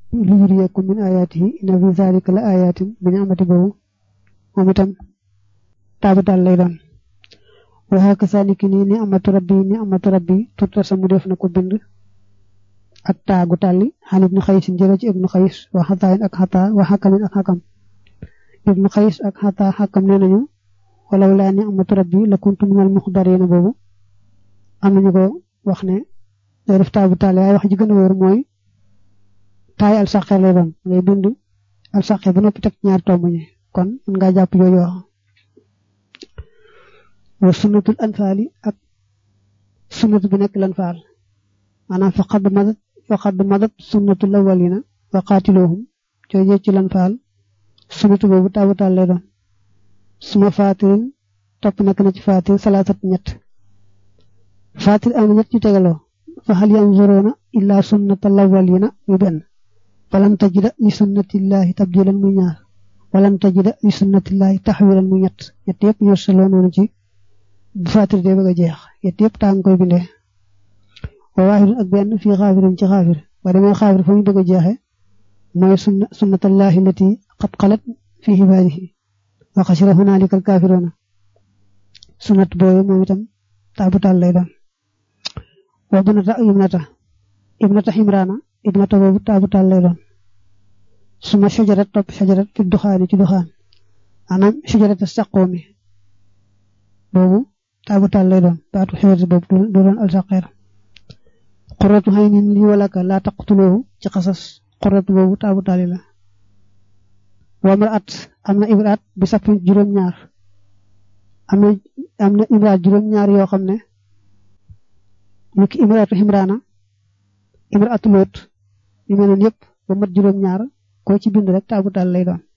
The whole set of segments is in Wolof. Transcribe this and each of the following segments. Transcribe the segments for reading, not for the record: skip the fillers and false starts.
li yuriyakum min ayatihi inna fi zalika la ayatin bi ni'mati boobu moom itam taabu daal lay doon wa hakaza niki ni ni'matu rabbi turta samu def na ko bind ak taagu tàlli xan ibnu xays jële ci ibnu xays wa xataayin ak xataa wa xakamin ak xakam ibnu xays ak xataa xakam nee nañu walaw laa ni'matu rabbi la kuntu minal muxdarina boobu am nañu ko wax ne day def taabu tàlli waaye wax ji gën a wóor mooy taay al saqe lay doon ngay bind al saqe ba noppi teg ñaar tomb ñi kon mën ngaa jàpp yooyu wax wa sunnatul anfaali ak sunnatu bi nekk lan faal maanaam faqad madat sunnatul awwalina wa qaatiluhum jooje ci lan faal sunnatu boobu taabu taal lay doon suma faatirin topp nekk na ci faatir salaasat ñett faatir am na ñett ci tegaloo fa hal yanzuruna illa sunnatal awwalina muy benn walan tajida li sunnatillahi tabdilan muy ñaar walan tajida li sunnatillahi taxwilan muy ñett ñett yëpp ñoo solo noonu ci bu faatir dee bëgg a jeex ñett yëpp taa nga koy bindee wa waahidun ak benn fii xaafirin ci xaafir ba demee xaafir fa ñu bëgg a jeexe mooy sunnatallahi allati qad xalat fi ibaadihi wa xasira hunaalika alkaafiruuna sunnat boobu moom itam taabu taal lay doon wa ibnata imraana ibnata boobu taabu taal lay doon suma shajarat topp shajarat fi duxaani ci duxaan maanaam shajarat saqoomi boobu taabu taal lay doon baatu shajarat boobu du doon alsaqeer qurratu haynin lii walaka laa taqtuluhu ci xasas qurratu boobu taabu taali la wa imraat am na imraat bi sappi juróom-ñaar am na imraat juróom-ñaar yoo xam ne niki imraatu imraana imraatu loot yu mel noonu yëpp ba mat juróom-ñaar koo ci bind rek taabu taal lay doon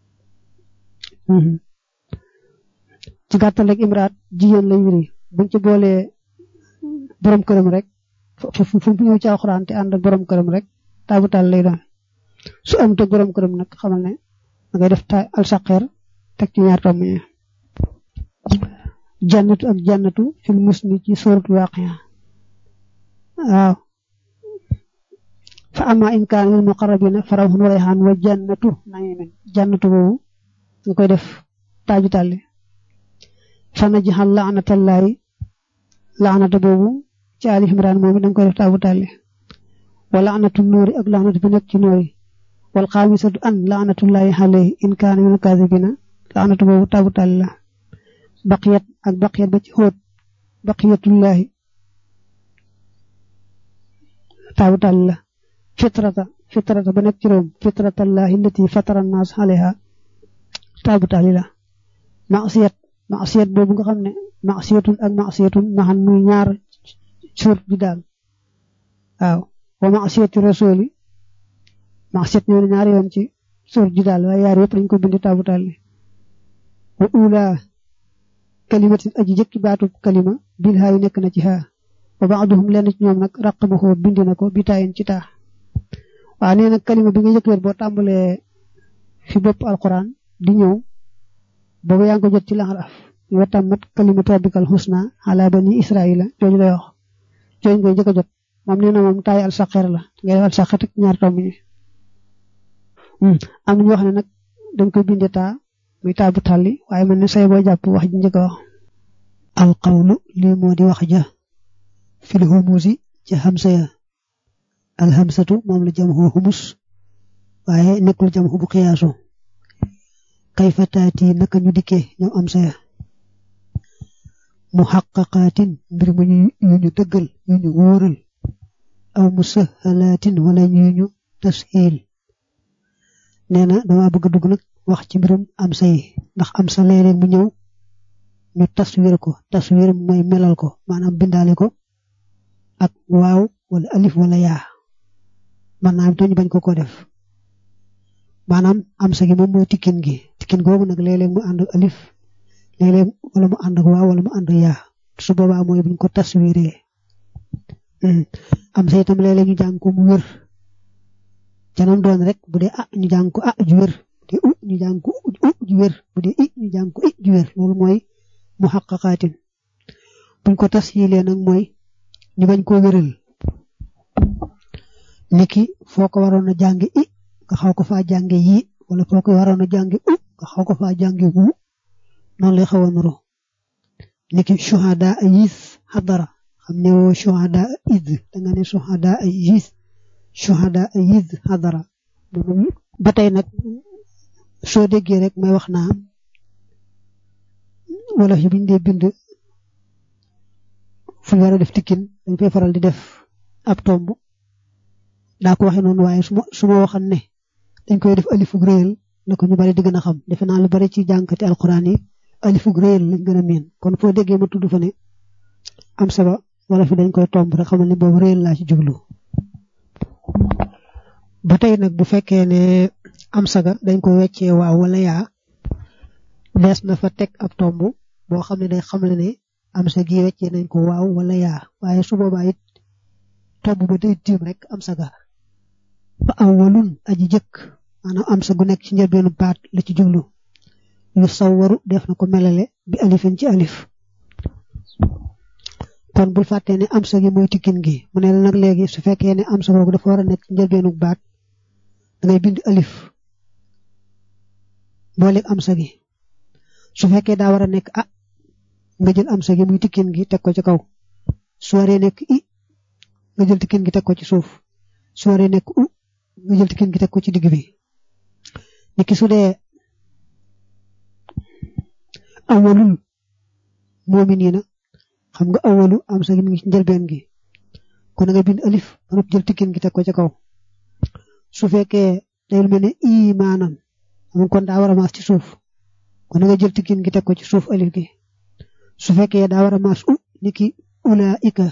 ci gàttal rek imraat jigéen lay wiri buñ ci boolee borom këram rek fu mu ñëw ci alxuraan te ànd ak borom këram rek taabu taal lay doon su am te borom këram nag xamal ne da ngay def al saqeer teg ci ñaar tomb ñi jannatu ak jannatu fil musni ci suratul waqi'a waaw fa amma in kaana lil muqarrabina farawhun wa rayhaan wa jannatu na'imin jannatu boobu nga koy def taaju tàlli fa naj'al la'natallahi la'nata boobu ci Ali Imran moom da nga koy def taabu tàlli wa la'natu nuuri ak la'natu bi nekk ci nuuri wal xaamisatu an la'natullahi alayhi in kaana minal kaazibina la'natu boobu taabu tàlli la baqiyat ak baqiyat ba ci xóot baqiyatullahi taabu tàlli la fitrata ba nekk ci room fitratallahi allati fatara an-nas alayha taabu tàlli la ma'siyat boobu nga xam ne ma'siyatun maxan muy ñaar suur bi daal waaw wa ma'siyati rasuli ma'siyat ñoo ñaar yoon ci suur ji daal waaye yaar yëpp dañ ko bind taabu tàlli wa ula kalimatin aji jëkki baatu kalima bil haa yi nekk na ci haa wa ba'duhum lenn ci ñoom nag raqabahu bind na ko bi taayin ci taa waaw nee nag kalima bi nga jëkk boo tàmbalee fi bopp alquran di ñëw boobu yaa ngi ko jot ci laxaraf wa tammat kalimatu rabbikal husna ala bani israila jooju lay wax jooju ngay jëkk a jot moom nee na moom taay al saqeer la ngay def al saqeer ak ñaar tomb ñi am na ñoo xam ne nag dañ koy bindee taa muy taabu tàlli waaye man ne say boo jàpp wax ji njëkk a wax al qawlu lii moo di wax ja fil humusi ca hamsa ya al hamsatu moom la jamhu humus waaye nekkul jamhu bu xiyaasu kayfa taati naka ñu dikkee ñoom am sa ya muhaqqaqatin mbir mu ñu dëggal ñu wóoral aw musahalatin wala ñu tashil nee na dama bëgg dugg nag wax ci mbirum am sa yi ndax am sa léeg-léeg mu ñëw ñu taswir mooy melal ko maanaam bindaale ko ak waaw wala alif wala yaa man naa am te ñu bañ ko def maanaam am sa gi moom mooy tikkin googu nag léeg-léeg mu ànd ak alif léeg-léeg wala mu ànd ak waaw wala mu ànd ak yaa su boobaa mooy buñ ko taswiree am sa itam léeg-léeg ñu jàng ko mu wér canam doon rek bu dee ñu jàng ko ju wér bu dee ñu jàng ko ju wér bu dee ñu jàng ko ju wér loolu mooy muhaqqaqaatin buñ ko tasyilee nag mooy ñu bañ koo wéral niki foo ko waroon a jànge i nga xaw ko faa jànge yi wala foo ko waroon a jànge u nga xaw ko faa jànge wu noonu lay xaw a nuru niki shuhada ayis hadara xam ne woo shuhada id da nga ne shuhada ayis shuhada ayis hadara ba tey nag soo déggee rek may wax naa wala fi biñ dee bind fu war a def tikkin dañ fay faral di def ab tomb daa ko waxe noonu waaye su ma waxan ne dañ koy def alifug réyal na ko ñu bari di gën a xam defe naa lu bari ci jànkati alquran yi alifug réyal lañ gën a miin kon foo déggee ma tudd fa ne am saba wala fi dañ koy tomb rek xamal ne boobu réyal laa ci jublu ba tey nag bu fekkee ne am saga dañ ko weccee waaw wala yaa dees na fa teg ab tomb boo xam ne day xamle ne am sa gi weccee nañ ko waaw wala yaa waaye su boobaa it tomb ba day tiim rek am saga fa awwalun aji jëkk maanaam am sa gu nekk ci njëlbeenu baat la ci jublu yu sawwaru def na ko melale bi alifin ci alif kon bul fàttee ne am sa gi mooy tikkin gi mu ne la nag léegi su fekkee ne am sa googu dafa war a nekk ci njëlbeenu baat da ngay bind alif booleeg am sa gi su fekkee daa war a nekk ah nga jël am sa gi muy tikkin gi teg ko ci kaw su waree nekk i nga jël tikkin gi teg ko ci suuf su waree nekk u nga jël tikkin gi teg ko ci digg bi niki su dee awalul mu'minina xam nga awalu am sa gi mi ngi ci njëlbeen gi kon nga bind alif ba noppi jël tikkin gi teg ko ci kaw su fekkee day lu mel ne imaanan xam kon daa war a maas ci suuf kon nga jël tikkin gi teg ko ci suuf alif gi su fekkee daa war a maas u niki ulaika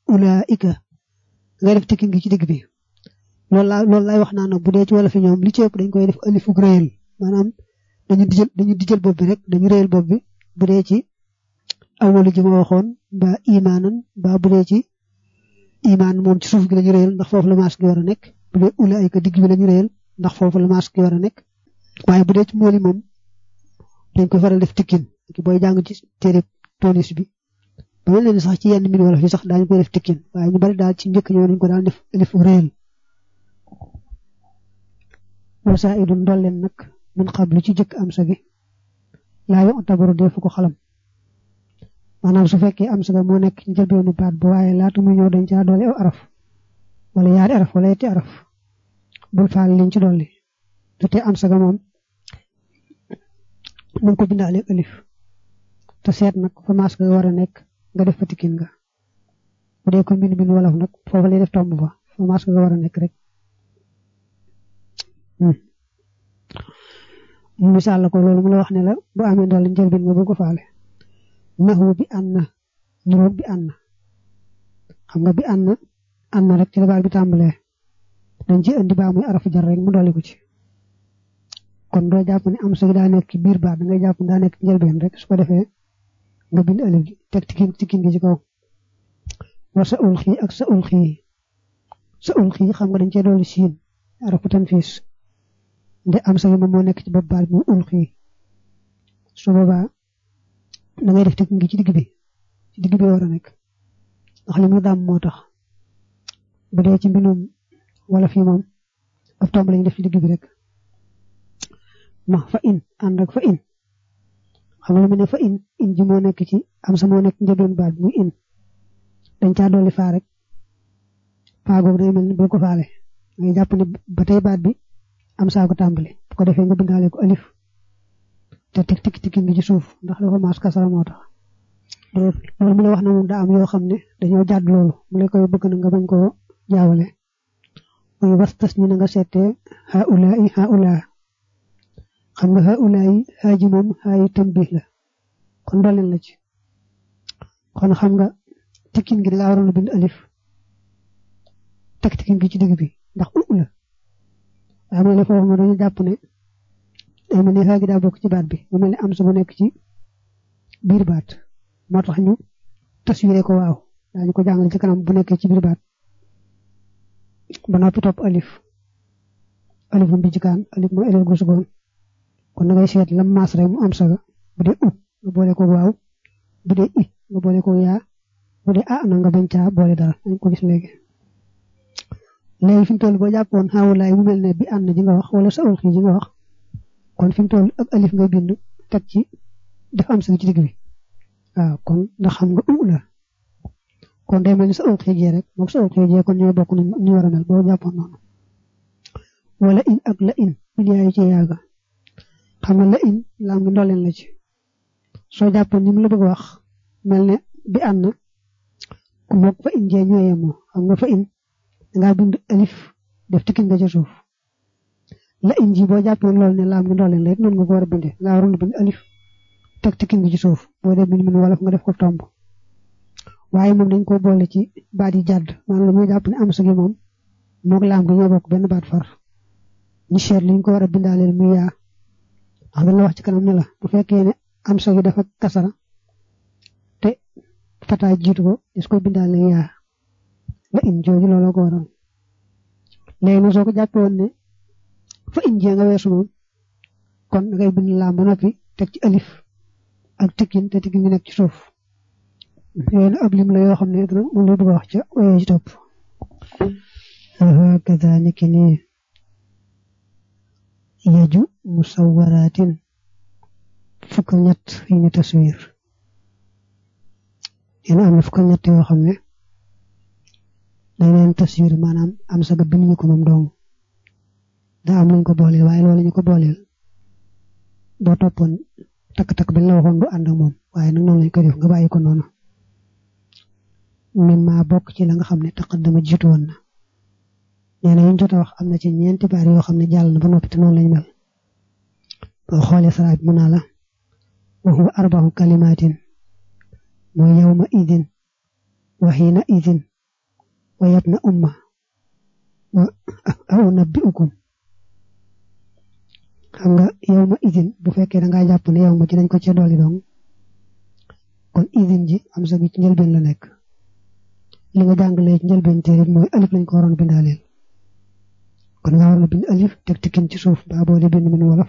nga def tikkin gi ci digg bi loolu lay wax naa nag bu dee ci wala fi ñoom li ci ëpp dañ koy def alifu réyal maanaam dañu dijël bopp bi rek dañu réyal bopp bi bu dee ci awalu ji ma waxoon mbaa imaanan mbaa bu dee ci imaan moom ci suuf gi lañu réyal ndax foofu la maas gi war a nekk bu dee ulaika digg bi lañu réyal ndax foofu la maas gi war a nekk waaye bu dee ci mooli moom dañ koy faral def tikkin ki booy jàng ci téere tonis bi ba mel leen sax ci yenn min wala fi sax daañu koy def tikkin waaye ñu bari daal ci njëkk ñoo nañ ko daan def alifu réyal wasaidun dolleen nag min xablu ci jëkk am sa gi laa yo tabaru defu ko xalam maanaam su fekkee am sa ga moo nekk ci njëlbeenu baat bu waaye laata muy ñëw dañ caa dolli aw araf wala yaari araf wala yetti araf bul faal liñ ci dolli te am sa ga moom nañ ko bindaale alif te seet nag fa maas ga war a nekk nga def fa tikkin nga bu dee ko mbind wolof nag foofu lay def tomb fa fa maas ga war a nekk rek misaal la ko loolu mu la wax ne la bu amee dolli njëlbeen nga bu ko faale naxu bi ànna nuróog bi ànna xam nga bi ànna rek ci la baat bi tàmbalee dañ ci indi baa muy arafu jar rek mu dolli ko ci kon doo jàpp ne am sa gi daa nekk ci biir baat da ngay jàpp ne daa nekk njëlbeen rek su ko defee nga bind alif gi teg tikkin gi ci kaw wa sa ul xii ak sa ul xii xam nga dañ cee dolli siin arafu tanfiis nde am sa gi moom moo nekk ci bopp baat mu ul xii su boobaa da ngay def tikkin gi ci digg bi war a nekk ndax li mu daam moo tax bu dee ci mbinum wala fii moom ab tomb lañu def ci digg bi rek ma fa in ànd ak fa in xam nga lu mu ne fa in ji moo nekk ci am sa moo nekk njëlbeen baat muy in dañ caa dolli faa rek faa googu day mel ni boo ko faale ngay jàpp ne ba tey baat bi am saa ko tàmbali bu ko defee nga bindaale ko alif te tikkin gi ci suuf ndax dafa maas kasara moo tax loolu mu la wax na moom daa am yoo xam ne dañoo jàdd loolu mu la koy bëgg na nga bañ koo jaawale muy wastas ñu na nga seetee haula xam nga haula yi haaji moom haayi tambih la kon dolleen la ci kon xam nga tikkin gi daa waroon a bind alif teg tikkin gi ci digg bi ndax la waaye mu ne foofu ma dañu jàpp ne day mel ni xaa gi daa bokk ci baat bi mu mel ni am sa bu nekk ci biir baat moo tax ñu taswiré ko waaw daañu ko jàngale ci kanam bu nekkee ci biir baat ba noppi topp alif bu mbi ci kaan alif mooy alif gu sugoon kon da ngay seet lam maas rek mu am saga bu dee u nga boole ko waaw bu dee i nga boole ko yaa bu dee a na nga bañ caa boole dara dañ ko gis léegi léegi fi mu toll boo jàppoon xawulaay mu mel ne bi ànd ji nga wax wala sa ulxi ji nga wax kon fi mu toll ak alif nga bind teg ci def am sa ci digg bi waaw kon ndax xam nga la kon day mel ni sa ulxi ji rek moom sa ulxi ji kon ñoo bokk ñu war a mel boo jàppoon noonu wala in ak la in yaay ci yaaga xam nga la in lam bi ndolleen la ci soo jàppoon ni mu la bëgg wax mel ne bi ànd mook fa in jee ñoo yemoo xam nga fa in dangaa bind alif def tikkin nga ca suuf la in ji boo jàppoon loolu ne lam bi ndolleen la it noonu nga ko war a bindee nga waroon bind alif teg tikkin nga ci suuf boo dee bind min wolof nga def ko tomb waaye moom dañ ko boole ci baat yi jàdd maanaam muy jàpp ne am sa gi moom mook lam gi ñoo bokk benn baat far ñu seet liñ ko war a bindaaleel muy yaa xam la wax ci kanam ne la bu fekkee ne am sa gi dafa kasara te fata jiitu ko des koy bindaale yaa la in jooju looloo ko waral léegi nag soo ko jàppee woon ne fa in jee nga weesu moom kon da ngay bind laam ba noppi teg ci alif ak tikkin te tikkin gi nekk ci suuf yooyu nag ab lim la yoo xam ne moom la bëgg a wax ca oyee ci topp kada niki nii yaju musawwaratin fukk ñett yi ñu taswir yéen am na fukk ñett yoo xam ne dañ leen taswir maanaam am sa bind ñu ko moom dong daa am lañ ko booleel waaye loolu ñu ko booleel boo toppoon takk-takk bi la waxoon du ànd ak moom waaye nag noonu lañ koy def nga bàyyi ko noonu min maa bokk ci la nga xam ne taqaddama jiitu woon na nee na yuñ jot a wax am na ci ñeenti baar yoo xam ne jàll na ba noppi te noonu lañ mel boo xoolee saraab mu naa la wa huwa arba'u kalimatin mooy yawma idin wa hiina idin wa yabna umma wa aw nabbi'ukum xam nga yawma idin bu fekkee da ngaa jàpp ne yow ma ci dañ ko ci dolli dong kon idin ji am sa gi ci njëlbeen la nekk li nga jàngalee ci njëlbeen téere mooy alif lañ ko waroon bindaaleel kon nga war na bind alif teg tikkin ci suuf ba boo di bind min wolof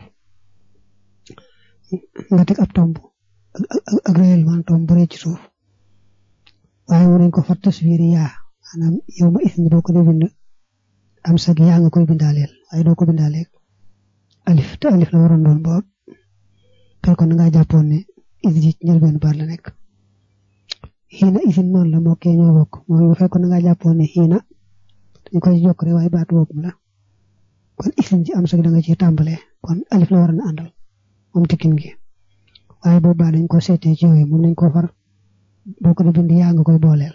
nga teg ab tomb ak réellement tomb bu rëy ci suuf waaye mu nañ ko far taswiir yaa maanaam yow ma isni boo ko dee bind am sag yaa nga koy bindaaleel waaye doo ko bindaaleel alif te alif la waroon doon boo fekkoon nga jàppoon ne isni ci njëlbeen baat la nekk xiina isin noonu la moo kee ñoo bokk mooy bu fekkoon nga jàppoon ne xiina dañ koy jokk rek waaye baatu boppam la kon isin ci am sag da nga ci tàmbalee kon alif la war a àndal moom tikkin gi waaye boobu dañ ko seetee ci yooyu moom nañ ko far boo ko dee bind yaa nga koy booleel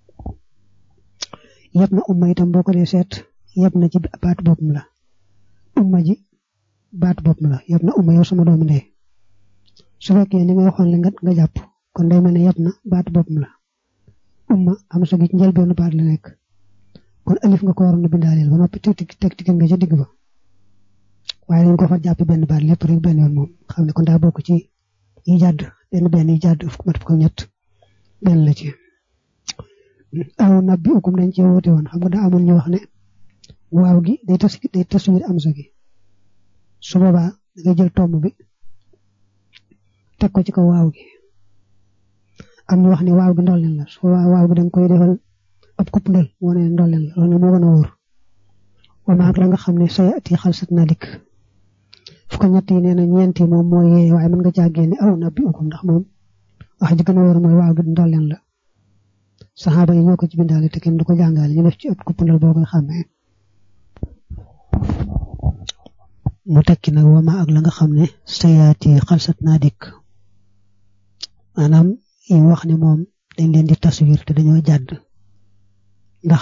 yëpp na umma itam boo ko dee seet yëpp na ci baatu boppam la umma ji baatu boppam la yëpp na umma yow sama doomu ndey su fekkee ni nga waxoon la nga jàpp kon day mel ne yëpp na baatu boppam la umma am sa gi ci njëlbeenu baat la nekk kon alif nga ko waroon a bindaaleel ba noppi teg tikkin nga ca digg ba waaye dañ ko fa jàpp benn baat lépp rek benn yoon moom xam ne kon daa bokk ci yi jàdd benn yi jàdd mat fukk ñett benn la ci aw nabbi ukum dañ cee woote woon xam nga daa amoon ñu wax ne waaw gi day taswir am sa gi su boobaa da ngay jël tomb bi teg ko ci kaw waaw gi am ñu wax ne waaw gi ndolleen la su boobaa waaw gi da nga koy defal ab kupp ndal wane ndolleen la loolu moo gën a wóor wamaak la nga xam ne sayati xalsat na dikk fukk ñett yi nee na ñeenti moom mooy yee waaye mën nga caa génne aw nabbi ukum ndax moom wax ji gën a wóor mooy waaw gi ndolleen la saxaaba yi ñoo ko ci bindaale te kenn du ko jàngale ñu def ci ab kupp ndal boo koy xàmmee mu tekki nag wama ak la nga xam ne sayati xalsat na dikk maanaam yi wax ne moom dañ leen di taswir te dañoo jàdd ndax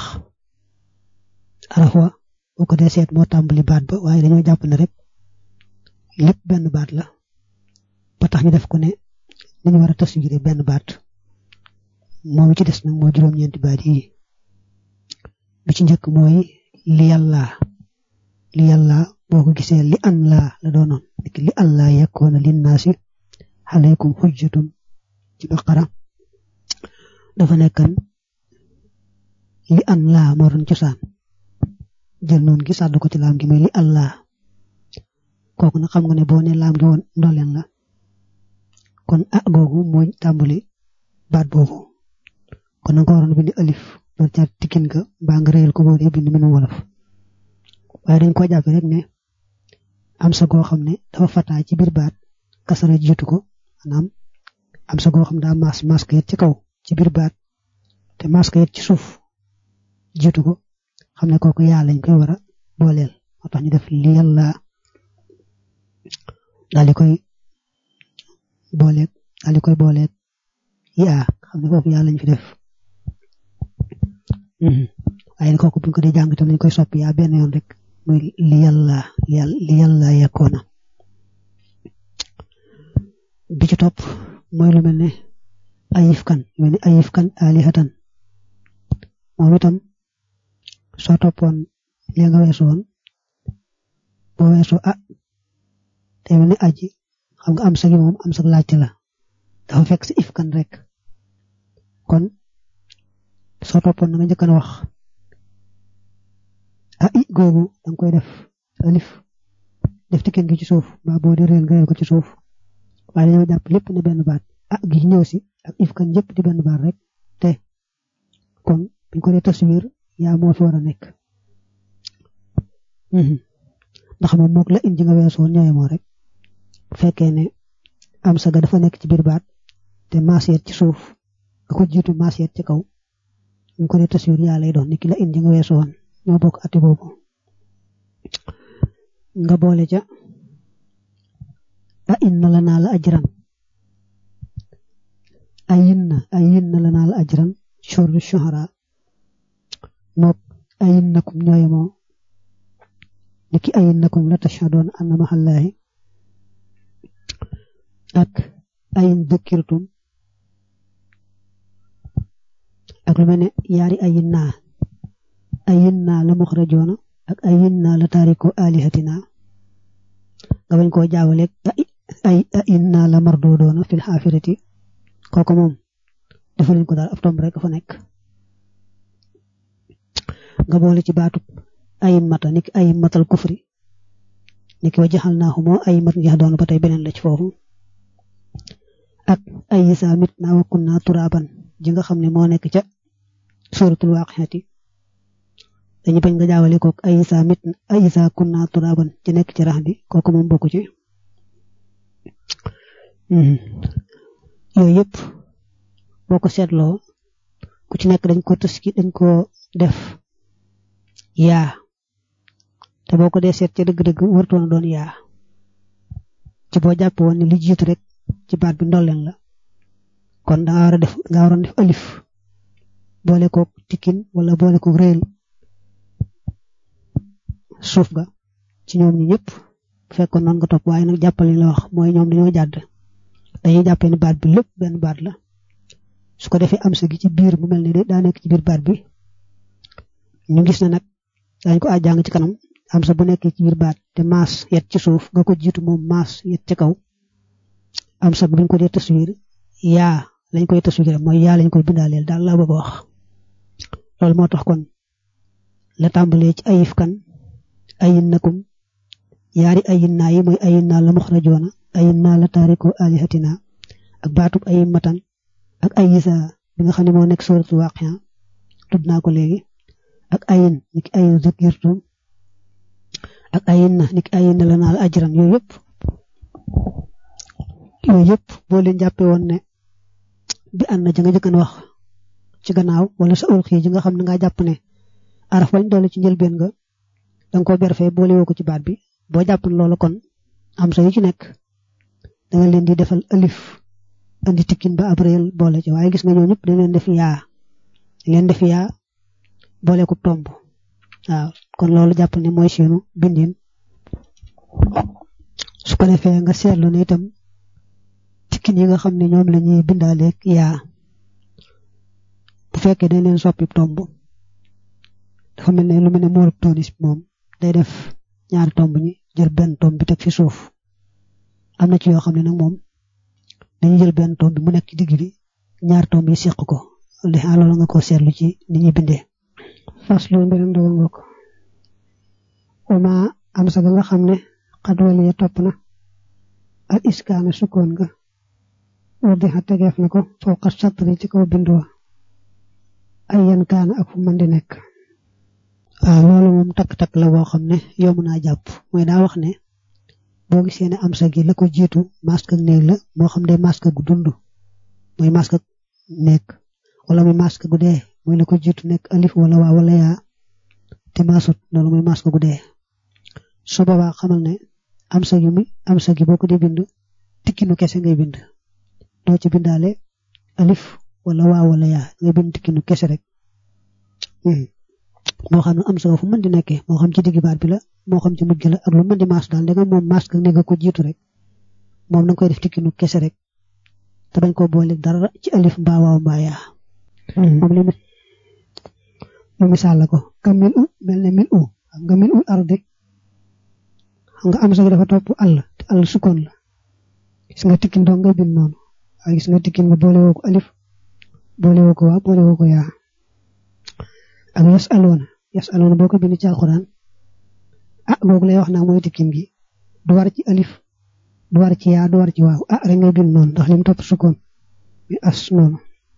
arafa boo ko dee seet moo tàmbali baat ba waaye dañoo jàpp ne rek lépp benn baat la ba tax ñu def ko ne dañu war a taswir benn baat moom ci des nag moo juróom-ñeenti baat yi bi ci njëkk mooy li yàlla boo ko gisee li an laa la doonoon li an laa yakkoona linnaasi alaykum hujjatun ci baqara dafa nekkan li an laa moo doon cosaan jël noonu gi sàdd ko ci laam gi muy li allah kooku nag xam nga ne boo ne laam gi woon ndolleen la kon googu mooy tàmbali baat boobu kon nanga ko waroon bind alif door ca tikkin ga mbaa nga réyal ko boo dee bind mbindum wolof waaye dañ ko jàppe rek ne am sa goo xam ne dafa fataa ci biir baat kasara jiitu ko maanaam am sa goo xam daa maas ka yet ci kaw ci biir baat te maas ka yet ci suuf jiitu ko xam ne kooku yaa lañ koy war a booleel moo tax ñu def li yàlla daal di koy booleeg yaa xam ne foofu yaa lañ fi def waaye kooku buñ ko dee jàng tam lañ koy soppi yaa benn yoon rek muy li yàlla yekkoona bi ci topp mooy lu mel ne ayif kan alihatan moom itam soo toppoon li nga weesu woon boo weesu te mel ne aji xam nga am sa gi moom am sa laajte la dafa fekk si ifkan rek kon soo toppoon na nga njëkk a wax googu danga koy def alif def tikkin gi ci suuf ba boo di réel nga réel ko ci suuf waaye dañoo jàpp lépp ne benn baat gi ñëw si ak ifkan yëpp di benn baat rek te kon buñ ko dee taswiir yaa moo fi war a nekk ndax moom mook la indi nga weesoon ñooy moo rek bu fekkee ne am sa ga dafa nekk ci biir baat te maasiyet ci suuf nga ko jiitu maasiyet ci kaw buñ ko dee taswiir yaa lay doon niki la indi nga weesoon ñoo bokk ati boobu nga boole ca inna lanaa la ajran inna lanaa la ajran shurru shuhara mook innakum ñooy moo niki innakum la tashhaduuna anna mahallaahi ak in dhukkirtum ak lu mel ne yaari ayinna la muxrajoona ak ayinna la taariku alihatina nga bañ koo jaawaleeg ayinna la mardudoona fil xaafirati kooku moom defaluñ ko daal ab tomb rek fa nekk nga boole ci baatub ayimmata niki ayimmatal kufri niki wa jaxalnaahum ayimmat njax doon ba tey beneen la ci foofu ak ayisa mitna wa kunna turaban ji nga xam ne moo nekk ca suratul waqiati dañu bañ nga jaawale kook ayisa kunna turaban ci nekk ci rax bi kooku moom bokku ci yooyu yëpp boo ko seetloo ku ci nekk dañ ko def yaa te boo ko dee seet ca dëgg-dëgg wartoona doon yaa ci boo jàpp woon ne li jiitu rek ci baat bi ndolleen la kon nga waroon def alif boole kook tikkin wala boole kook réel suuf ga ci ñoom ñi ñëpp bu fekkoon noonu nga topp waaye nag jàppal li la wax mooy ñoom dañoo jàdd dañuy jàppee ne baat bi lépp benn baat la su ko defee am sa gi ci biir mu mel ne daa nekk ci biir baat bi ñu gis ne nag dañ ko àjjàng ci kanam am sa bu nekkee ci biir baat te maas yet ci suuf nga ko jiitu moom maas yet ci kaw am sa buñ ko dee taswiir yaa lañ koy taswiir mooy yaa lañ koy bindaaleel daal laa bëgg a wax loolu moo tax kon la tàmbalee ci ayif kan ayinnakum yaari ayinna yi mooy ayinna la muxrajoona ayinna la taariku alihatina ak baatub ayimmatan ak ayisa bi nga xam ne moo nekk suratul waqia tudd naa ko léegi ak ayin niki ayin zakirtum ak ayinna niki ayinna lanaa la ajran yooyu yëpp boo leen jàppee woon ne bi ànd na ja nga jëkkan wax ci gannaaw wala sa ulxi ji nga xam ne nga jàpp ne araf wañ doole ci njëlbeen nga danga ko berfee boole woo ko ci baat bi boo jàpp ne loolu kon am sa yu ci nekk danga leen di defal alif andi tikkin ba ab réel boole ci waaye gis nga ñoo ñëpp dañ leen def yaa boole ko tomb waaw kon loolu jàpp ne mooy seenu bindin su ko defee nga seetlu ne itam tikkin yi nga xam ne ñoom la ñuy bindaaleeg yaa bu fekkee dañ leen soppi tomb dafa mel ne lu mel ne moolub tonis moom day def ñaari tomb ñi jël benn tomb bi teg fi suuf am na ci yoo xam ne nag moom dañuy jël benn tomb bi mu nekk ci digg bi ñaari tomb yi seq ko loolu nga ko seetlu ci ni ñuy bindee faslu mbiram dogal nga ko wama am sa nga xam ne xadwali ya topp na al iskaana sukkoon nga war di xa tegeef na ko fawqa satri ci kaw bindu wa ayan kaana ak fu mën di nekk loolu moom takk-takk la boo xam ne yomb naa jàpp mooy daa wax ne boo gisee ne am sa gi la ko jiitu masque ak néeg la moo xam day masque gu dund mooy masque ak nekk wala muy masque gu dee mooy la ko jiitu nekk alif wala waa wala yaa te maasut loolu muy masque gu dee su boobaa xamal ne am sa gi boo ko di bind tikkinu kese ngay bind doo ci bindaale alif wala waa wala yaa ngay bind tikkinu kese rek moo xam ne am sa fu mën di nekkee moo xam ci digg baat bi la moo xam ci mujj la ak lu mën di maas daal da nga moom masque ne nga ko jiitu rek moom na nga koy def tikkinu kese rek te bañ koo boole dara ci alif mbaa waaw mbaa yaa moom li mu misaal la ko ka mil u mel ne mil u nga mil ul ardi xam nga am sa gi dafa topp àll te àll sukkoon la gis nga tikkin dong ngay bind noonu waaye gis nga tikkin nga boole woo ko alif boole woo ko waa boole woo ko yaa ak yas aloona boo ko bind ci alxuraan googu lay wax naa mooy tikkin gi du war ci alif du war ci yaa du war ci waaw rek ngay bind noonu ndax lim topp sukkoon mi as noonu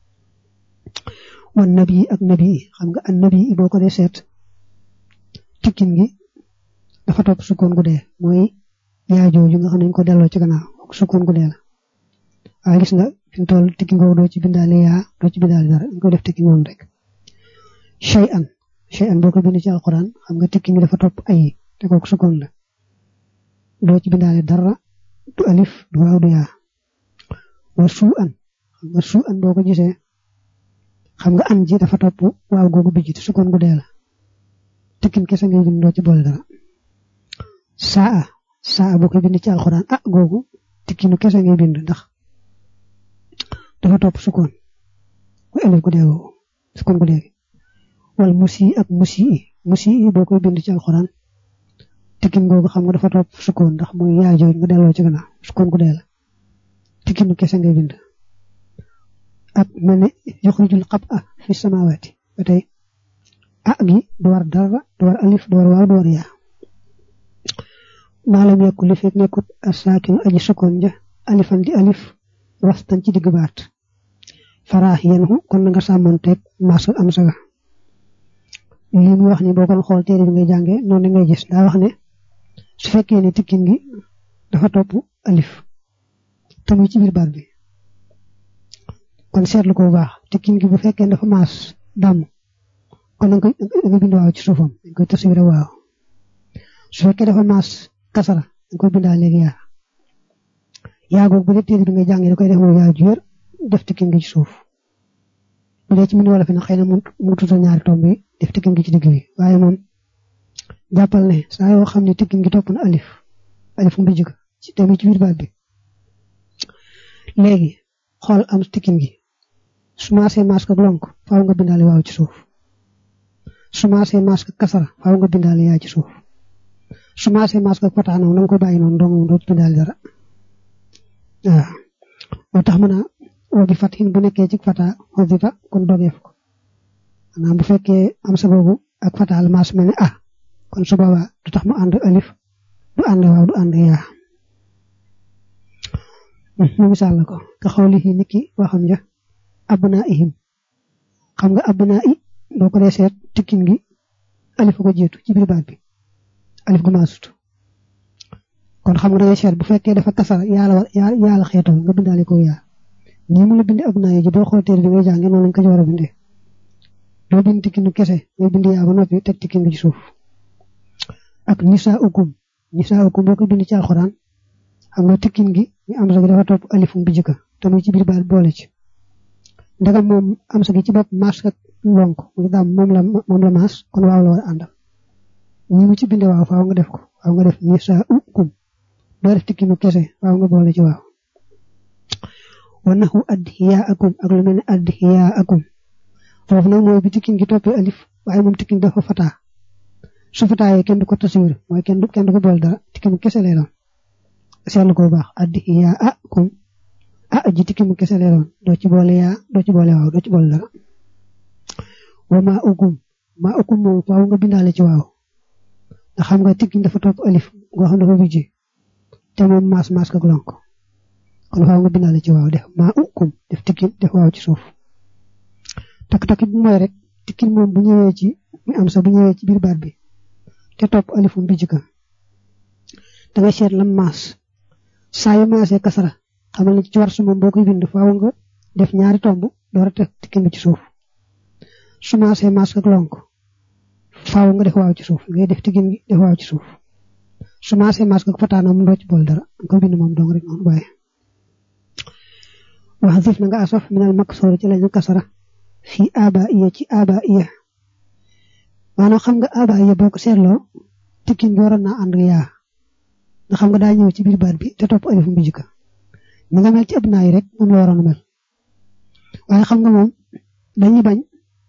wan nabi ak nabi xam nga an nabi boo ko dee seet tikkin gi dafa topp sukkoon gu dee mooy yaa jooju nga xam ne ñu ko delloo ci gannaaw sukkoon gu dee la waaye gis nga fi mu toll tikkin googu doo ci bindaale yaa doo ci bindaale dara ñu ko def tikkin noonu rek shay'an boo ko bind ci alxuraan xam nga tikkin gi dafa topp ay te kooku sukkoon la doo ci bindaale dara du alif du waaw du yaa wa su'an xam nga su'an boo ko gisee xam nga an ji dafa topp waaw googu bijj te sukkoon gu dee la tikkin kese ngay bind doo ci boole dara saa boo ko bind ci alxuraan googu tikkinu kese ngay bind ndax dafa topp sukkoon bu alif gu dee woowu sukkoon gu dee wal musi boo koy bind ci alxuraan tikkin googu xam nga dafa topp sukkoon ndax mooy yaa jooju nga delloo ci gannaaw sukkoon gu dee la tikkinu kese ngay bind ak mel ne yuxrijul xab'a fi samaawaati ba tey gi du war dara du war alif du war waaw du war yaa maalam yekku li fekk nekkut asaakin aji sukkoon ja alifan di alif wastan ci digg baat faraax yenhu kon na nga sàmmonteeg maas am saga li mu wax ni boo kon xool téere bi ngay jànge noonu ngay gis daa wax ne su fekkee ne tikkin gi dafa topp alif te muy ci biir baat bi kon seetlu ko bu baax tikkin gi bu fekkee dafa maas dàmm kon da nga bind waaw ci suufam dañ koy taswira waaw su fekkee dafa maas kasara dañ koy bindaa léegi yaa googu bu dee téere bi ngay jànge da koy def mu yaa ju wér def tikkin gi ci suuf bu dee ci mbind wala fi na xëy na mu tutal ñaari tomb yi def tikkin gi ci digg bi waaye moom jàppal ne saa yoo xam ne tikkin gi topp na alif mu bijj ci tamit ci biir baat bi léegi xool am tikkin gi su maasee masque ak lonk faaw nga bindaale waaw ci suuf su maasee masque ak kasara faaw nga bindaale yaa ci suuf su maasee masque ak fataa noonu nga ko bàyyi noonu dong doo ci bindaale dara moo tax mën a woo bi fatin bu nekkee ci fataa wasifa kon dogeef ko maanaam bu fekkee am sa boobu ak fataa la maas mel ne kon su boobaa du tax mu ànd alif du ànd waaw du ànd yaa mu misaal la ko ka xawlihi niki waxam ja abnaihim xam nga abnai boo ko dee seet tikkin gi alif ko jiitu ci biir baat bi alif gu maasut kon xam nga dangay seet bu fekkee dafa kasara yaa la xeetoo nga bindaale ko yaa nii mu la bindi abnai ji boo xool téere bi ngay jànge noonu lañ ko ci war a bindee doo bind tikkinu kese ngay bind yaa ba noppi teg tikkin gi ci suuf ak nisaaukum boo ko bind ci alxuraan xam nga tikkin gi ñu am sa gi dafa topp alifum bi jëkka te muy ci biir baat boole ci ndagam moom am sa gi ci bopp maas ak lonk muy daam moom la maas kon waaw la war a àndal ñi mu ci binde waaw faaw nga def ko faaw nga def nisaaukum doo def tikkinu kese faaw nga boole ci waaw wanahu adhiyaakum ak lu mel ne adhiyaakum foofu nag mooy bi tikkin gi toppee alif waaye moom tikkin dafa fataa su fataayee kenn du ko taswir mooy kenn du ko boole dara tikkinu kese lay doon seetlu ko bu baax adhiyaakum ji tikkinu kese lay doon doo ci boole yaa doo ci boole waaw doo ci boole dara wa maa ukum moom faaw nga bindaale ci waaw ndax xam nga tikkin dafa topp alif goo xam dafa bijji te moom maas ka lonk kon faaw nga bindaale ci waaw def maa ukum def tikkin def waaw ci suuf tak bu moy rek tikkin mom bu ñëwé ci mi am sa bu ñëwé ci bir baat bi te top alifum bi jika da nga sét lam mas sa yu masé kasara xamal ni ci war su mom bokoy bind faaw nga def ñaari tombu doora tek tikkin bi ci suuf su masé mas ak lonk faaw nga def waaw ci suuf ngay def tikkin gi def waaw ci suuf su masé mas ak fatana mu do ci bol dara ko bind mom dong rek non baye wa hadif nga asaf min al maksur ci lañu kasara fi abaiya ci abaiya manam xam nga abaiya boko sétlo tikkin bi waroon na and ya nga xam nga da ñëw ci bir baat bi te top alif bi jika mi nga mel ci abna yi rek mom la waroon mel waye xam nga mom dañuy bañ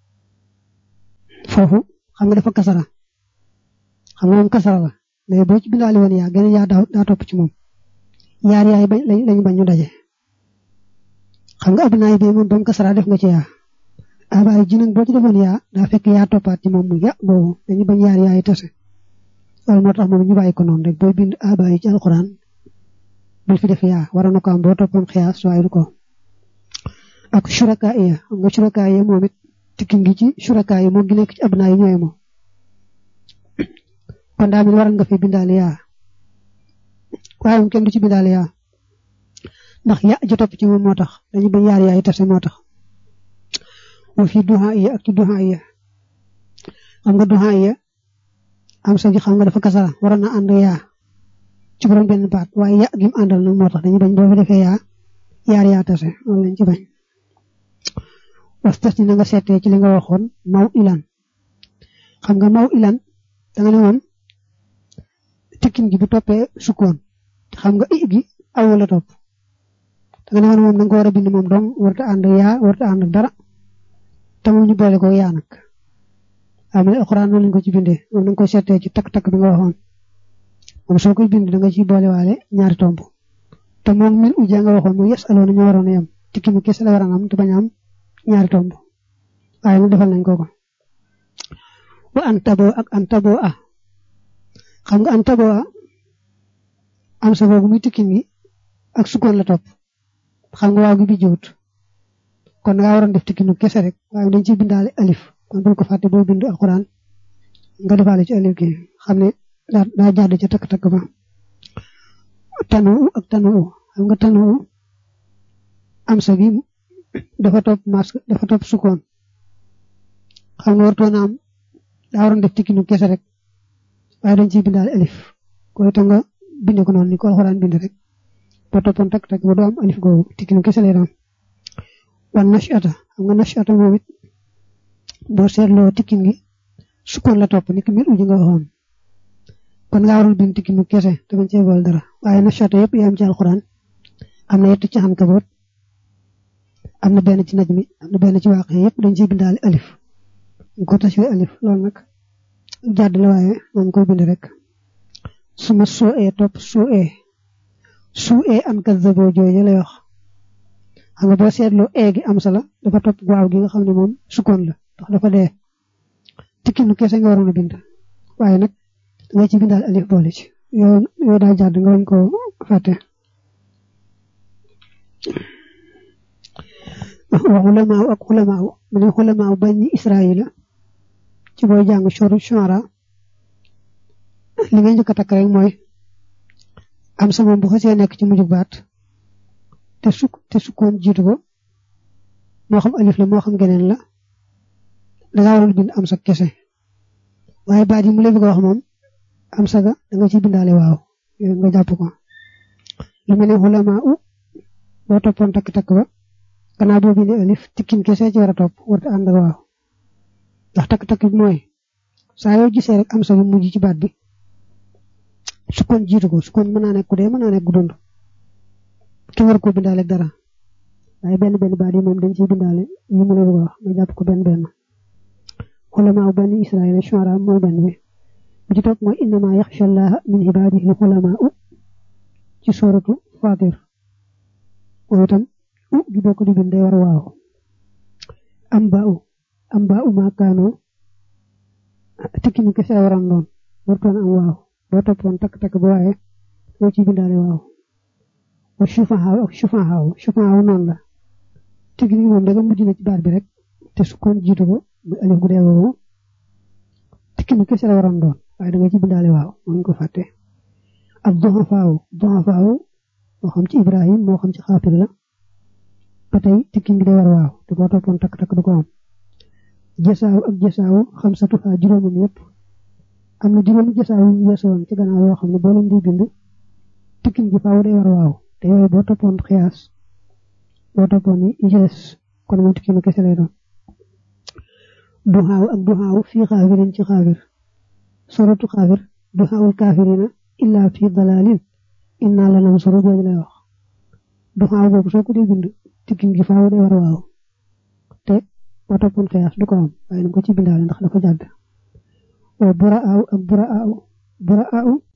fofu xam nga dafa kasara xam nga mom kasara la mais bo ci bindali won ya gëna ya da top ci mom yaar yaay bañ lañu bañ ñu dajé xam nga abna yi be mom bam kasara def nga ci ya abay ji nak bo ci defon ya da fekk ya topat ci mom mu ya bo dañu bañ yaar yaay tassé wala motax mom ñu bayyi ko non rek boy bind abay ci alquran bu fi def ya warana ko am bo topon xiyas way du ko ak shuraka iya nga shuraka iya momit tikki ngi ci shuraka yi mo gi nek ci abna yi ñoy mo kon da mi waral nga fi bindal ya waye mu kenn du ci bindal ya ndax ya ju top ci mom motax dañu bañ yaar yaay tassé motax wa fi duha iya ak duha iya am nga duha iya am sa gi xam nga dafa kasara warana and ya ci borom ben baat waye ya gi andal nak motax dañu bañ bo fa defé ya yaar ya tassé wala lañ ci bañ wastas ni nga sété ci li nga waxon maw ilan xam nga maw ilan da nga ne won tikkin gi bu topé sukon xam nga i gi awala top da nga ne won mom da nga wara bind mom dong warta and ya warta and dara tamu ñu bolé ko ya nak amé alquran non lañ ko ci bindé mom da nga ko sété ci tak bi nga waxon mom so koy bind da nga ci bolé walé ñaari tomb te mom min uja nga waxon mo yasalona ñu warona yam tikki mu kess la warana am te baña am ñaari tomb waye mu defal nañ ko wa antabo ak antabo a xam nga antabo am sa bobu mi tikki ni ak sukon la top xam nga waaw gi bi joot kon nga waron def tikki nu kesse rek waye dañ ci bindale alif kon bu ko faté bo bindu alquran nga defale ci alif gi xamne da jadd ci tak ba tanu ak tanu xam nga tanu am sa bi dafa top mas dafa top sukon xam nga warto na am da waron def tikki nu kesse rek waye dañ ci bindal alif ko to nga bind ko non ni ko alquran bind rek bo topon tak bo do am alif go tikki nu kesse lay doon wan nashata xam nga nashata momit bo seetlo tikki ngi sukon la top ni ki mel uji nga waxon kon nga warul bind tikki nu kesse te bañ ci bol dara waye nashata yep yam ci alquran amna yett ci xam kabot amna ben ci najmi amna ben ci waqi yep dañ ci bindal alif ko tassé alif lool nak jadd la waye mom ko bind rek suma su'e top su'e an kazzabo joje lay wax nga bo sétlo e gi am sala dafa top waaw gi nga xamne mom sukon la tax dafa dé tikki nu kessé nga warona bind waye nak nga ci bindal alif bolé ci yo da jadd nga won ko faté ulama bani israila ci boy jang shuru shuara li nga ñëk tak rek moy am sama bu xasse nek ci muju baat te sukon jitu ko mo xam alif la mo xam geneen la da nga wara bind am sa kesse waye baat yi mu lay bëgg wax mom am sa ga da nga ci bindale waaw nga japp ko lu melni ulama bo topon tak ba kana bo bindé alif tikkin kesse ci wara top warta and waaw ndax tak bi moy sa yo gisé rek am sa bu mujj ci baat bi sukon jitu ko sukon mëna nek ku dé mëna nek gudund ki war ko bindale dara waye ben baat yi mom dañ ci bindale ñu mëna wax nga japp ko ben ulama bani israila shuara moy ben bi bu ci top moy inma yakhsha allah min ibadihi ulama ci suratu fatir ko tam gi boko di bindé war waaw amba'u ma kanu tikki kesse waran non warton am waaw bo topon tak bo waye do ci bindale waaw wa shufaha non la tikki mom daga mujj na ci baat bi rek te sukkoon jiitu ko muy alif gu dee boobu tikkin kese la waroon doon waaye da nga ci bindaale waaw moo ko fàtte ak duhafaaw moo xam ci Ibrahim moo xam ci xaafir la ba tey tikkin gi day war waaw te boo toppoon takk-takk du ko am jasaaw ak jasaaw xam satu fa juróomam yëpp am na juróomi jasaaw yu ñu weesoon ci gannaaw yoo xam ne boo leen di bind tikkin gi faaw day war waaw te yooyu boo toppoon xiyaas boo toppoon ni ijees kon moom tikkin kese lay doon duhaaw fii xaafirin ci xaafir suratu xaafir duhaawul kaafirina illa fi dalalin inna lanansuru jooju lay wax duhaaw boobu soo ko dee bind tikkin gi faaw day war waaw te boo toppoon xiyaas du ko am waaye nañ ko ci bindaale ndax dafa jàdd buraaw ak buraaw